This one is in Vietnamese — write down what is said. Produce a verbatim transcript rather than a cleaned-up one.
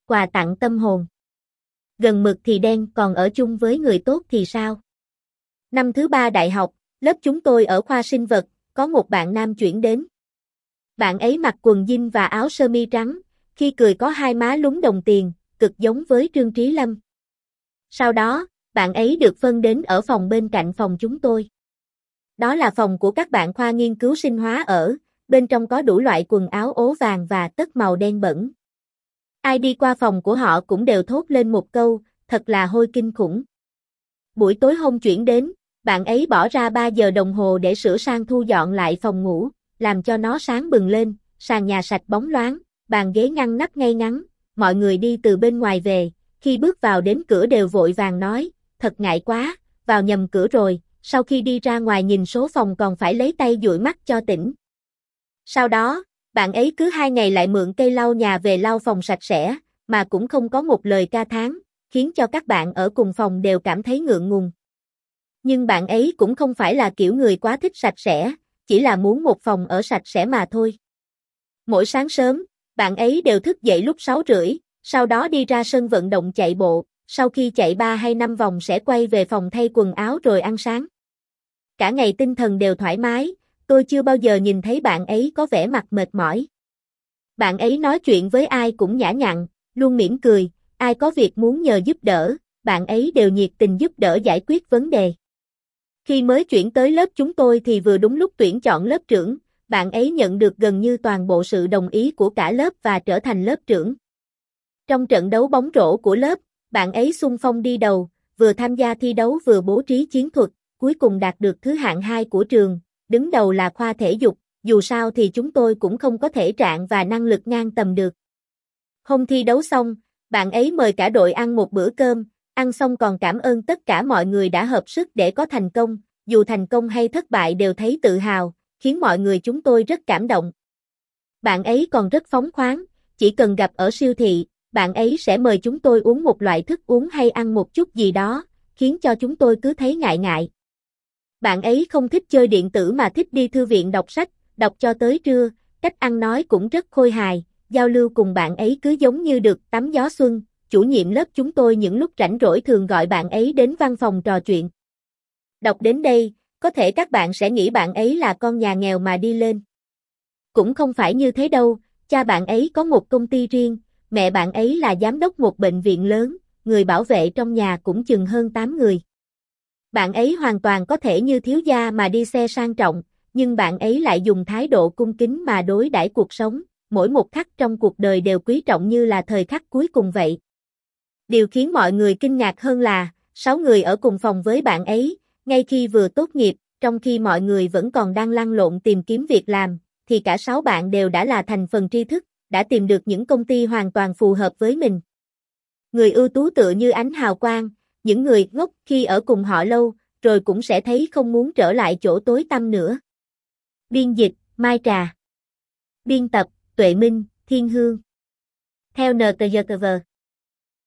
quà tặng tâm hồn. Gần mực thì đen, còn ở chung với người tốt thì sao? Năm thứ ba đại học, lớp chúng tôi ở khoa sinh vật, có một bạn nam chuyển đến. Bạn ấy mặc quần jean và áo sơ mi trắng, khi cười có hai má lúm đồng tiền, cực giống với Trương Trí Lâm. Sau đó, bạn ấy được phân đến ở phòng bên cạnh phòng chúng tôi. Đó là phòng của các bạn khoa nghiên cứu sinh hóa ở, bên trong có đủ loại quần áo ố vàng và tất màu đen bẩn. Ai đi qua phòng của họ cũng đều thốt lên một câu, thật là hôi kinh khủng. Buổi tối hôm chuyển đến, bạn ấy bỏ ra ba giờ đồng hồ để sửa sang thu dọn lại phòng ngủ, làm cho nó sáng bừng lên, sàn nhà sạch bóng loáng, bàn ghế ngăn nắp ngay ngắn, mọi người đi từ bên ngoài về, khi bước vào đến cửa đều vội vàng nói, thật ngại quá, vào nhầm cửa rồi, sau khi đi ra ngoài nhìn số phòng còn phải lấy tay dụi mắt cho tỉnh. Sau đó, bạn ấy cứ hai ngày lại mượn cây lau nhà về lau phòng sạch sẽ, mà cũng không có một lời ca thán, khiến cho các bạn ở cùng phòng đều cảm thấy ngượng ngùng. Nhưng bạn ấy cũng không phải là kiểu người quá thích sạch sẽ, chỉ là muốn một phòng ở sạch sẽ mà thôi. Mỗi sáng sớm, bạn ấy đều thức dậy lúc sáu rưỡi, sau đó đi ra sân vận động chạy bộ, sau khi chạy ba hay năm vòng sẽ quay về phòng thay quần áo rồi ăn sáng. Cả ngày tinh thần đều thoải mái, tôi chưa bao giờ nhìn thấy bạn ấy có vẻ mặt mệt mỏi. Bạn ấy nói chuyện với ai cũng nhã nhặn, luôn mỉm cười, ai có việc muốn nhờ giúp đỡ, bạn ấy đều nhiệt tình giúp đỡ giải quyết vấn đề. Khi mới chuyển tới lớp chúng tôi thì vừa đúng lúc tuyển chọn lớp trưởng, bạn ấy nhận được gần như toàn bộ sự đồng ý của cả lớp và trở thành lớp trưởng. Trong trận đấu bóng rổ của lớp, bạn ấy xung phong đi đầu, vừa tham gia thi đấu vừa bố trí chiến thuật, cuối cùng đạt được thứ hạng hai của trường, đứng đầu là khoa thể dục, dù sao thì chúng tôi cũng không có thể trạng và năng lực ngang tầm được. Hôm thi đấu xong, bạn ấy mời cả đội ăn một bữa cơm, ăn xong còn cảm ơn tất cả mọi người đã hợp sức để có thành công, dù thành công hay thất bại đều thấy tự hào, khiến mọi người chúng tôi rất cảm động. Bạn ấy còn rất phóng khoáng, chỉ cần gặp ở siêu thị, bạn ấy sẽ mời chúng tôi uống một loại thức uống hay ăn một chút gì đó, khiến cho chúng tôi cứ thấy ngại ngại. Bạn ấy không thích chơi điện tử mà thích đi thư viện đọc sách, đọc cho tới trưa, cách ăn nói cũng rất khôi hài, giao lưu cùng bạn ấy cứ giống như được tắm gió xuân. Chủ nhiệm lớp chúng tôi những lúc rảnh rỗi thường gọi bạn ấy đến văn phòng trò chuyện. Đọc đến đây, có thể các bạn sẽ nghĩ bạn ấy là con nhà nghèo mà đi lên. Cũng không phải như thế đâu, cha bạn ấy có một công ty riêng, mẹ bạn ấy là giám đốc một bệnh viện lớn, người bảo vệ trong nhà cũng chừng hơn tám người. Bạn ấy hoàn toàn có thể như thiếu gia mà đi xe sang trọng, nhưng bạn ấy lại dùng thái độ cung kính mà đối đãi cuộc sống, mỗi một khắc trong cuộc đời đều quý trọng như là thời khắc cuối cùng vậy. Điều khiến mọi người kinh ngạc hơn là, sáu người ở cùng phòng với bạn ấy, ngay khi vừa tốt nghiệp, trong khi mọi người vẫn còn đang lăn lộn tìm kiếm việc làm, thì cả sáu bạn đều đã là thành phần tri thức, đã tìm được những công ty hoàn toàn phù hợp với mình. Người ưu tú tựa như ánh hào quang, những người ngốc khi ở cùng họ lâu, rồi cũng sẽ thấy không muốn trở lại chỗ tối tăm nữa. Biên dịch, Mai Trà. Biên tập, Tuệ Minh, Thiên Hương. Theo en tê giê tê vê.